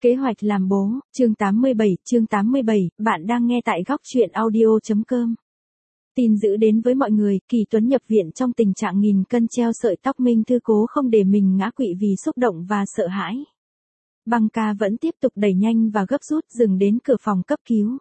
Kế hoạch làm bố, chương 87, bạn đang nghe tại góc truyện audio.com. Tin dữ đến với mọi người, Kỳ Tuấn nhập viện trong tình trạng nghìn cân treo sợi tóc. Minh Thư cố không để mình ngã quỵ vì xúc động và sợ hãi. Băng ca vẫn tiếp tục đẩy nhanh và gấp rút dừng đến cửa phòng cấp cứu.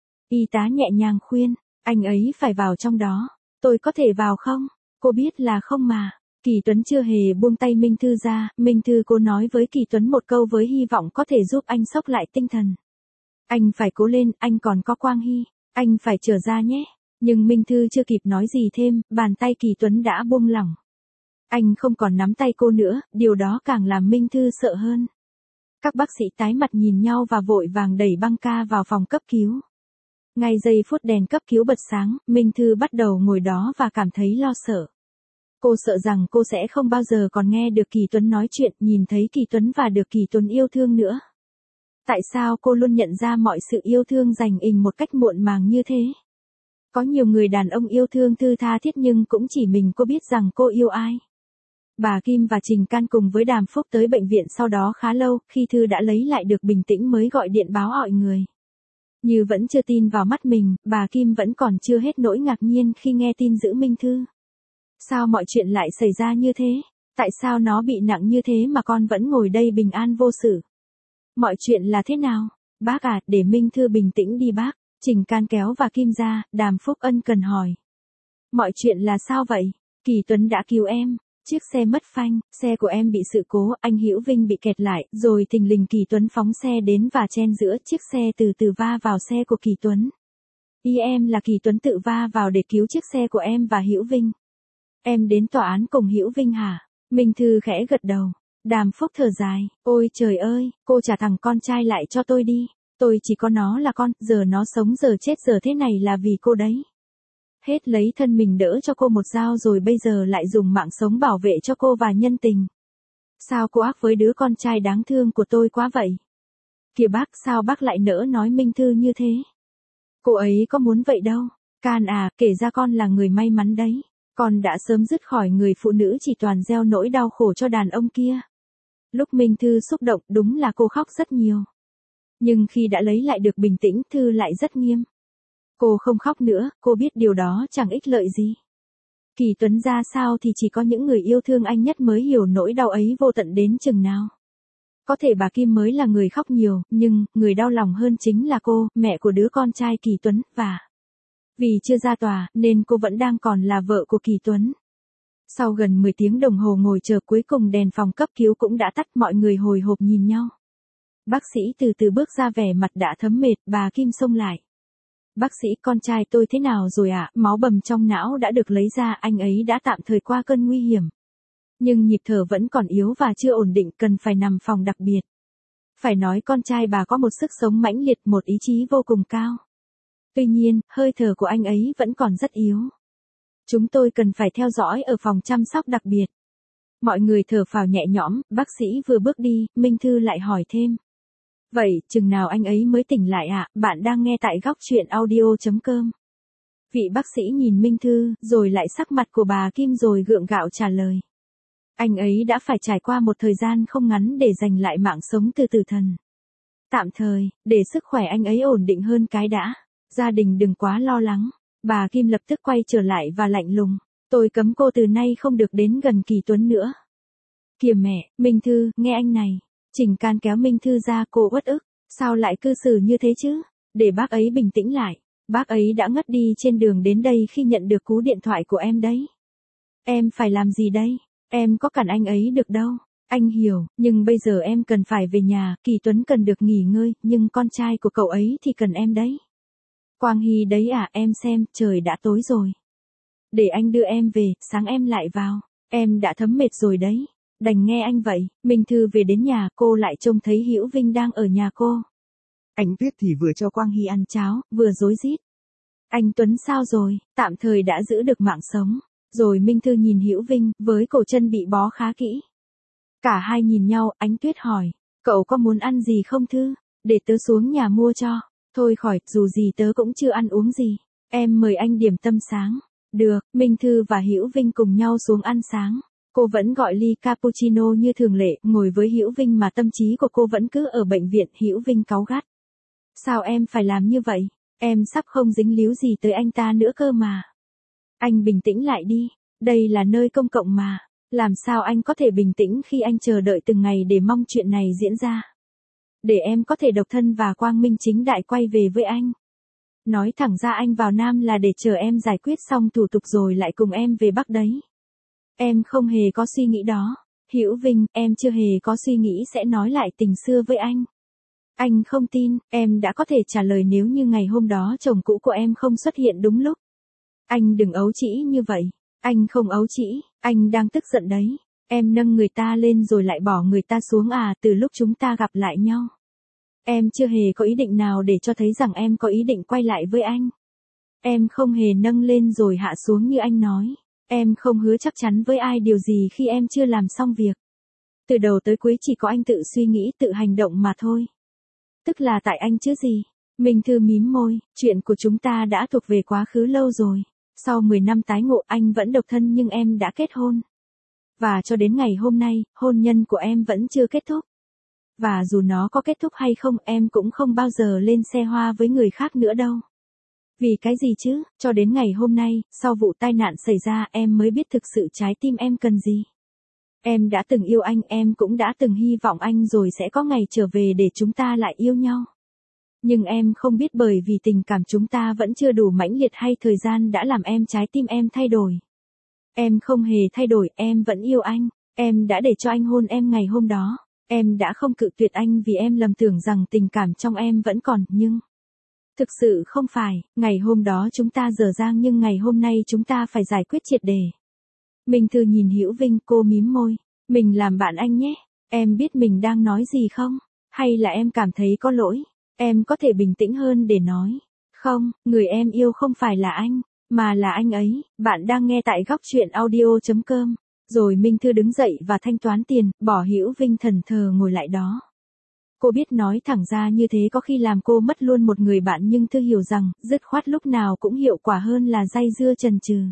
Y tá nhẹ nhàng khuyên, anh ấy phải vào trong đó. Tôi có thể vào không? Cô biết là không mà. Kỳ Tuấn chưa hề buông tay Minh Thư ra. Minh Thư cố nói với Kỳ Tuấn một câu với hy vọng có thể giúp anh xốc lại tinh thần. Anh phải cố lên, anh còn có Quang Hy. Anh phải trở ra nhé. Nhưng Minh Thư chưa kịp nói gì thêm, bàn tay Kỳ Tuấn đã buông lỏng. Anh không còn nắm tay cô nữa, điều đó càng làm Minh Thư sợ hơn. Các bác sĩ tái mặt nhìn nhau và vội vàng đẩy băng ca vào phòng cấp cứu. Ngay giây phút đèn cấp cứu bật sáng, Minh Thư bắt đầu ngồi đó và cảm thấy lo sợ. Cô sợ rằng cô sẽ không bao giờ còn nghe được Kỳ Tuấn nói chuyện, nhìn thấy Kỳ Tuấn và được Kỳ Tuấn yêu thương nữa. Tại sao cô luôn nhận ra mọi sự yêu thương dành ình một cách muộn màng như thế? Có nhiều người đàn ông yêu thương Thư tha thiết nhưng cũng chỉ mình cô biết rằng cô yêu ai. Bà Kim và Trình Can cùng với Đàm Phúc tới bệnh viện sau đó khá lâu, khi Thư đã lấy lại được bình tĩnh mới gọi điện báo mọi người. Như vẫn chưa tin vào mắt mình, bà Kim vẫn còn chưa hết nỗi ngạc nhiên khi nghe tin giữ Minh Thư. Sao mọi chuyện lại xảy ra như thế? Tại sao nó bị nặng như thế mà con vẫn ngồi đây bình an vô sự? Mọi chuyện là thế nào? Bác à, để Minh Thư bình tĩnh đi bác. Trình Can kéo và Kim ra, Đàm Phúc ân cần hỏi. Mọi chuyện là sao vậy? Kỳ Tuấn đã cứu em. Chiếc xe mất phanh, xe của em bị sự cố, anh Hữu Vinh bị kẹt lại, rồi thình lình Kỳ Tuấn phóng xe đến và chen giữa chiếc xe từ từ va vào xe của Kỳ Tuấn. Ý em là Kỳ Tuấn tự va vào để cứu chiếc xe của em và Hữu Vinh. Em đến tòa án cùng Hữu Vinh hả? Minh Thư khẽ gật đầu. Đàm Phúc thở dài, ôi trời ơi, cô trả thằng con trai lại cho tôi đi. Tôi chỉ có nó là con, giờ nó sống giờ chết giờ thế này là vì cô đấy. Hết lấy thân mình đỡ cho cô một dao rồi bây giờ lại dùng mạng sống bảo vệ cho cô và nhân tình. Sao cô ác với đứa con trai đáng thương của tôi quá vậy? Kìa bác, sao bác lại nỡ nói Minh Thư như thế? Cô ấy có muốn vậy đâu. Can à, kể ra con là người may mắn đấy. Con đã sớm dứt khỏi người phụ nữ chỉ toàn gieo nỗi đau khổ cho đàn ông kia. Lúc Minh Thư xúc động đúng là cô khóc rất nhiều. Nhưng khi đã lấy lại được bình tĩnh Thư lại rất nghiêm. Cô không khóc nữa, cô biết điều đó chẳng ích lợi gì. Kỳ Tuấn ra sao thì chỉ có những người yêu thương anh nhất mới hiểu nỗi đau ấy vô tận đến chừng nào. Có thể bà Kim mới là người khóc nhiều, nhưng người đau lòng hơn chính là cô, mẹ của đứa con trai Kỳ Tuấn, và vì chưa ra tòa nên cô vẫn đang còn là vợ của Kỳ Tuấn. Sau gần 10 tiếng đồng hồ ngồi chờ cuối cùng đèn phòng cấp cứu cũng đã tắt, mọi người hồi hộp nhìn nhau. Bác sĩ từ từ bước ra vẻ mặt đã thấm mệt, bà Kim xông lại. Bác sĩ, con trai tôi thế nào rồi ạ? Máu bầm trong não đã được lấy ra, anh ấy đã tạm thời qua cơn nguy hiểm. Nhưng nhịp thở vẫn còn yếu và chưa ổn định, cần phải nằm phòng đặc biệt. Phải nói con trai bà có một sức sống mãnh liệt, một ý chí vô cùng cao. Tuy nhiên, hơi thở của anh ấy vẫn còn rất yếu. Chúng tôi cần phải theo dõi ở phòng chăm sóc đặc biệt. Mọi người thở phào nhẹ nhõm, bác sĩ vừa bước đi, Minh Thư lại hỏi thêm. Vậy, chừng nào anh ấy mới tỉnh lại ạ? Bạn đang nghe tại góc truyện audio.com. Vị bác sĩ nhìn Minh Thư, rồi lại sắc mặt của bà Kim rồi gượng gạo trả lời. Anh ấy đã phải trải qua một thời gian không ngắn để giành lại mạng sống từ tử thần. Tạm thời, để sức khỏe anh ấy ổn định hơn cái đã. Gia đình đừng quá lo lắng. Bà Kim lập tức quay trở lại và lạnh lùng. Tôi cấm cô từ nay không được đến gần Kỳ Tuấn nữa. Kìa mẹ, Minh Thư, nghe anh này. Trình Can kéo Minh Thư ra, cô uất ức. Sao lại cư xử như thế chứ? Để bác ấy bình tĩnh lại. Bác ấy đã ngất đi trên đường đến đây khi nhận được cú điện thoại của em đấy. Em phải làm gì đây? Em có cản anh ấy được đâu. Anh hiểu, nhưng bây giờ em cần phải về nhà, Kỳ Tuấn cần được nghỉ ngơi, nhưng con trai của cậu ấy thì cần em đấy. Quang Hy đấy à, em xem, trời đã tối rồi. Để anh đưa em về, sáng em lại vào. Em đã thấm mệt rồi đấy. Đành nghe anh vậy. Minh Thư về đến nhà, cô lại trông thấy Hữu Vinh đang ở nhà cô. Anh Tuyết thì vừa cho Quang Hy ăn cháo, vừa rối rít. Anh Tuấn sao rồi? Tạm thời đã giữ được mạng sống. Rồi Minh Thư nhìn Hữu Vinh, với cổ chân bị bó khá kỹ. Cả hai nhìn nhau, Ánh Tuyết hỏi. Cậu có muốn ăn gì không Thư? Để tớ xuống nhà mua cho. Thôi khỏi, dù gì tớ cũng chưa ăn uống gì. Em mời anh điểm tâm sáng. Được, Minh Thư và Hữu Vinh cùng nhau xuống ăn sáng. Cô vẫn gọi ly cappuccino như thường lệ, ngồi với Hữu Vinh mà tâm trí của cô vẫn cứ ở bệnh viện. Hữu Vinh cáu gắt. Sao em phải làm như vậy? Em sắp không dính líu gì tới anh ta nữa cơ mà. Anh bình tĩnh lại đi, đây là nơi công cộng mà. Làm sao anh có thể bình tĩnh khi anh chờ đợi từng ngày để mong chuyện này diễn ra? Để em có thể độc thân và quang minh chính đại quay về với anh. Nói thẳng ra anh vào Nam là để chờ em giải quyết xong thủ tục rồi lại cùng em về Bắc đấy. Em không hề có suy nghĩ đó. Hữu Vinh, em chưa hề có suy nghĩ sẽ nói lại tình xưa với anh. Anh không tin, em đã có thể trả lời nếu như ngày hôm đó chồng cũ của em không xuất hiện đúng lúc. Anh đừng ấu trĩ như vậy. Anh không ấu trĩ, anh đang tức giận đấy. Em nâng người ta lên rồi lại bỏ người ta xuống à, từ lúc chúng ta gặp lại nhau. Em chưa hề có ý định nào để cho thấy rằng em có ý định quay lại với anh. Em không hề nâng lên rồi hạ xuống như anh nói. Em không hứa chắc chắn với ai điều gì khi em chưa làm xong việc. Từ đầu tới cuối chỉ có anh tự suy nghĩ, tự hành động mà thôi. Tức là tại anh chứ gì. Minh Thư mím môi, chuyện của chúng ta đã thuộc về quá khứ lâu rồi. Sau 10 năm tái ngộ anh vẫn độc thân nhưng em đã kết hôn. Và cho đến ngày hôm nay, hôn nhân của em vẫn chưa kết thúc. Và dù nó có kết thúc hay không em cũng không bao giờ lên xe hoa với người khác nữa đâu. Vì cái gì chứ, cho đến ngày hôm nay, sau vụ tai nạn xảy ra em mới biết thực sự trái tim em cần gì. Em đã từng yêu anh, em cũng đã từng hy vọng anh rồi sẽ có ngày trở về để chúng ta lại yêu nhau. Nhưng em không biết bởi vì tình cảm chúng ta vẫn chưa đủ mãnh liệt hay thời gian đã làm trái tim em thay đổi. Em không hề thay đổi, em vẫn yêu anh. Em đã để cho anh hôn em ngày hôm đó. Em đã không cự tuyệt anh vì em lầm tưởng rằng tình cảm trong em vẫn còn, nhưng... Thực sự không phải, ngày hôm đó chúng ta dở dang nhưng ngày hôm nay chúng ta phải giải quyết triệt để. Minh Thư nhìn Hữu Vinh, cô mím môi. Mình làm bạn anh nhé. Em biết mình đang nói gì không? Hay là em cảm thấy có lỗi? Em có thể bình tĩnh hơn để nói. Không, người em yêu không phải là anh, mà là anh ấy. Bạn đang nghe tại góc truyện audio.com. Rồi Minh Thư đứng dậy và thanh toán tiền, bỏ Hữu Vinh thẫn thờ ngồi lại đó. Cô biết nói thẳng ra như thế có khi làm cô mất luôn một người bạn nhưng Thư hiểu rằng, dứt khoát lúc nào cũng hiệu quả hơn là day dưa chần chừ.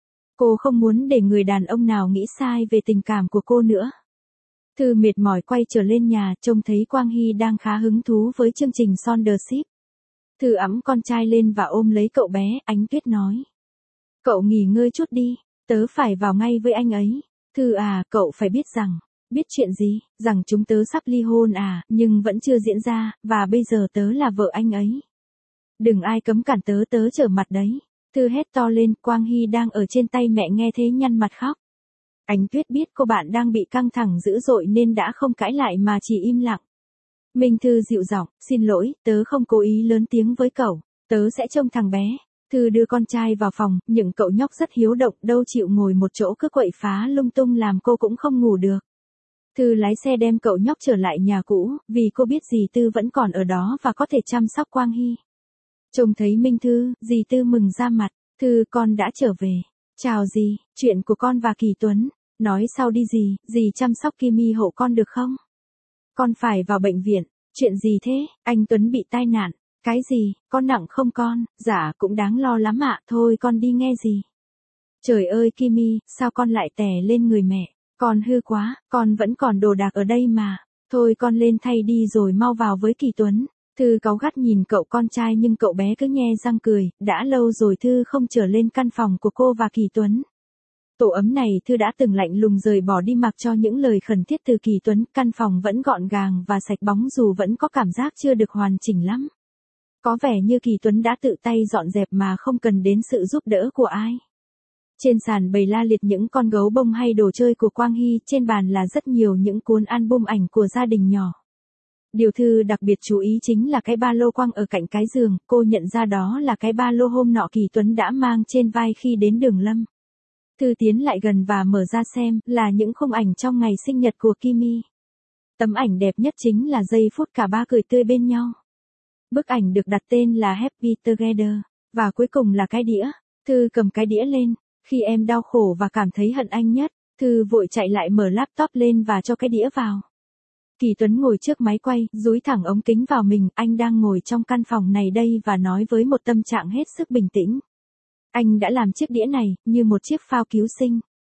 Cô không muốn để người đàn ông nào nghĩ sai về tình cảm của cô nữa. Thư mệt mỏi quay trở lên nhà, trông thấy Quang Hy đang khá hứng thú với chương trình Sondership. Thư ẵm con trai lên và ôm lấy cậu bé, Ánh Tuyết nói. Cậu nghỉ ngơi chút đi, tớ phải vào ngay với anh ấy. Thư à, cậu phải biết rằng. Biết chuyện gì, rằng chúng tớ sắp ly hôn à, nhưng vẫn chưa diễn ra, và bây giờ tớ là vợ anh ấy. Đừng ai cấm cản tớ, tớ trở mặt đấy. Thư hét to lên, Quang Hy đang ở trên tay mẹ nghe thế nhăn mặt khóc. Ánh Tuyết biết cô bạn đang bị căng thẳng dữ dội nên đã không cãi lại mà chỉ im lặng. Minh Thư dịu giọng, xin lỗi, tớ không cố ý lớn tiếng với cậu, tớ sẽ trông thằng bé. Thư đưa con trai vào phòng, nhưng cậu nhóc rất hiếu động, đâu chịu ngồi một chỗ cứ quậy phá lung tung làm cô cũng không ngủ được. Thư lái xe đem cậu nhóc trở lại nhà cũ, vì cô biết dì Tư vẫn còn ở đó và có thể chăm sóc Quang Hy. Trông thấy Minh Thư, dì Tư mừng ra mặt, Thư con đã trở về. Chào dì, chuyện của con và Kỳ Tuấn, nói sau đi dì chăm sóc Kimi hộ con được không? Con phải vào bệnh viện, chuyện gì thế, anh Tuấn bị tai nạn, cái gì, con nặng không con, dạ cũng đáng lo lắm ạ, thôi con đi nghe dì. Trời ơi Kimi, sao con lại tè lên người mẹ? Con hư quá, con vẫn còn đồ đạc ở đây mà. Thôi con lên thay đi rồi mau vào với Kỳ Tuấn. Thư cáu gắt nhìn cậu con trai nhưng cậu bé cứ nhe răng cười, đã lâu rồi Thư không trở lên căn phòng của cô và Kỳ Tuấn. Tổ ấm này Thư đã từng lạnh lùng rời bỏ đi mặc cho những lời khẩn thiết từ Kỳ Tuấn, căn phòng vẫn gọn gàng và sạch bóng dù vẫn có cảm giác chưa được hoàn chỉnh lắm. Có vẻ như Kỳ Tuấn đã tự tay dọn dẹp mà không cần đến sự giúp đỡ của ai. Trên sàn bày la liệt những con gấu bông hay đồ chơi của Quang Hy, trên bàn là rất nhiều những cuốn album ảnh của gia đình nhỏ. Điều Thư đặc biệt chú ý chính là cái ba lô quăng ở cạnh cái giường, cô nhận ra đó là cái ba lô hôm nọ Kỳ Tuấn đã mang trên vai khi đến Đường Lâm. Thư tiến lại gần và mở ra xem, là những khung ảnh trong ngày sinh nhật của Kimi. Tấm ảnh đẹp nhất chính là giây phút cả ba cười tươi bên nhau. Bức ảnh được đặt tên là Happy Together, và cuối cùng là cái đĩa. Thư cầm cái đĩa lên. Khi em đau khổ và cảm thấy hận anh nhất, Thư vội chạy lại mở laptop lên và cho cái đĩa vào. Kỳ Tuấn ngồi trước máy quay, dúi thẳng ống kính vào mình, anh đang ngồi trong căn phòng này đây và nói với một tâm trạng hết sức bình tĩnh. Anh đã làm chiếc đĩa này, như một chiếc phao cứu sinh.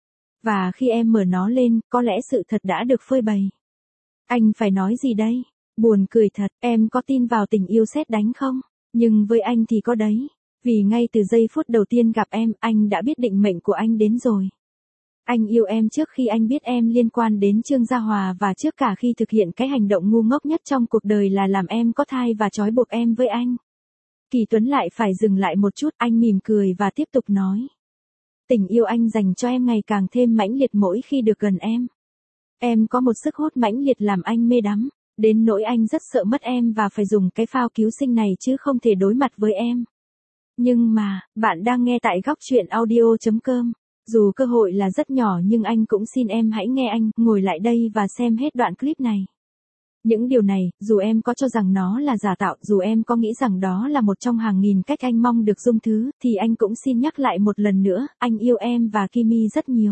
Và khi em mở nó lên, có lẽ sự thật đã được phơi bày. Anh phải nói gì đây? Buồn cười thật, em có tin vào tình yêu sét đánh không? Nhưng với anh thì có đấy. Vì ngay từ giây phút đầu tiên gặp em, anh đã biết định mệnh của anh đến rồi. Anh yêu em trước khi anh biết em liên quan đến Trương Gia Hòa và trước cả khi thực hiện cái hành động ngu ngốc nhất trong cuộc đời là làm em có thai và trói buộc em với anh. Kỳ Tuấn lại phải dừng lại một chút, anh mỉm cười và tiếp tục nói. Tình yêu anh dành cho em ngày càng thêm mãnh liệt mỗi khi được gần em. Em có một sức hút mãnh liệt làm anh mê đắm, đến nỗi anh rất sợ mất em và phải dùng cái phao cứu sinh này chứ không thể đối mặt với em. Nhưng mà, bạn đang nghe tại góc chuyện audio.com. Dù cơ hội là rất nhỏ nhưng anh cũng xin em hãy nghe anh, ngồi lại đây và xem hết đoạn clip này. Những điều này, dù em có cho rằng nó là giả tạo, dù em có nghĩ rằng đó là một trong hàng nghìn cách anh mong được dung thứ, thì anh cũng xin nhắc lại một lần nữa, anh yêu em và Kimi rất nhiều.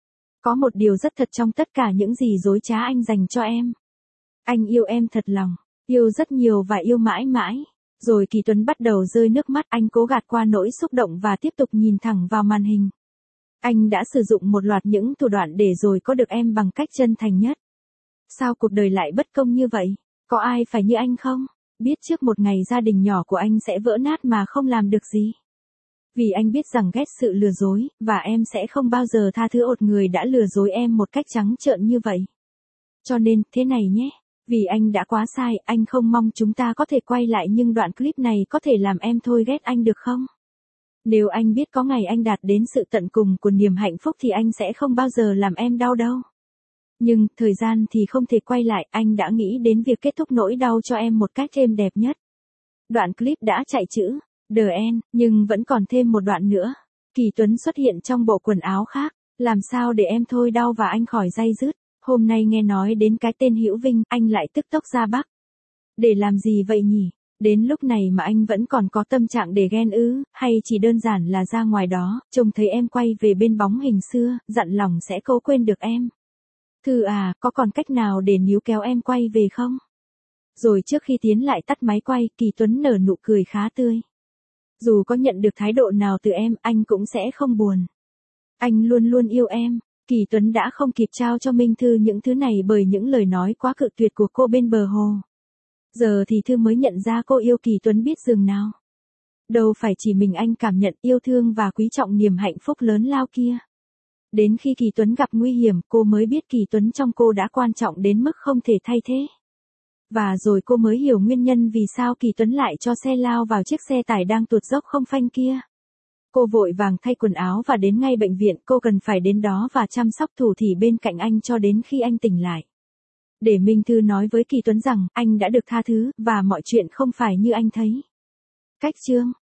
Có một điều rất thật trong tất cả những gì dối trá anh dành cho em. Anh yêu em thật lòng, yêu rất nhiều và yêu mãi mãi. Rồi Kỳ Tuấn bắt đầu rơi nước mắt, anh cố gạt qua nỗi xúc động và tiếp tục nhìn thẳng vào màn hình. Anh đã sử dụng một loạt những thủ đoạn để rồi có được em bằng cách chân thành nhất. Sao cuộc đời lại bất công như vậy? Có ai phải như anh không? Biết trước một ngày gia đình nhỏ của anh sẽ vỡ nát mà không làm được gì. Vì anh biết rằng ghét sự lừa dối, và em sẽ không bao giờ tha thứ một người đã lừa dối em một cách trắng trợn như vậy. Cho nên, thế này nhé. Vì anh đã quá sai, anh không mong chúng ta có thể quay lại nhưng đoạn clip này có thể làm em thôi ghét anh được không? Nếu anh biết có ngày anh đạt đến sự tận cùng của niềm hạnh phúc thì anh sẽ không bao giờ làm em đau đâu. Nhưng, thời gian thì không thể quay lại, anh đã nghĩ đến việc kết thúc nỗi đau cho em một cách êm đẹp nhất. Đoạn clip đã chạy chữ, The End, nhưng vẫn còn thêm một đoạn nữa. Kỳ Tuấn xuất hiện trong bộ quần áo khác, làm sao để em thôi đau và anh khỏi day dứt. Hôm nay nghe nói đến cái tên Hữu Vinh, anh lại tức tốc ra Bắc. Để làm gì vậy nhỉ? Đến lúc này mà anh vẫn còn có tâm trạng để ghen ư, hay chỉ đơn giản là ra ngoài đó, trông thấy em quay về bên bóng hình xưa, dặn lòng sẽ cố quên được em. Thư à, có còn cách nào để níu kéo em quay về không? Rồi trước khi tiến lại tắt máy quay, Kỳ Tuấn nở nụ cười khá tươi. Dù có nhận được thái độ nào từ em, anh cũng sẽ không buồn. Anh luôn luôn yêu em. Kỳ Tuấn đã không kịp trao cho Minh Thư những thứ này bởi những lời nói quá cự tuyệt của cô bên bờ hồ. Giờ thì Thư mới nhận ra cô yêu Kỳ Tuấn biết dường nào. Đâu phải chỉ mình anh cảm nhận yêu thương và quý trọng niềm hạnh phúc lớn lao kia. Đến khi Kỳ Tuấn gặp nguy hiểm, cô mới biết Kỳ Tuấn trong cô đã quan trọng đến mức không thể thay thế. Và rồi cô mới hiểu nguyên nhân vì sao Kỳ Tuấn lại cho xe lao vào chiếc xe tải đang tuột dốc không phanh kia. Cô vội vàng thay quần áo và đến ngay bệnh viện, cô cần phải đến đó và chăm sóc thủ thỉ bên cạnh anh cho đến khi anh tỉnh lại. Để Minh Thư nói với Kỳ Tuấn rằng, anh đã được tha thứ, và mọi chuyện không phải như anh thấy. Cách chương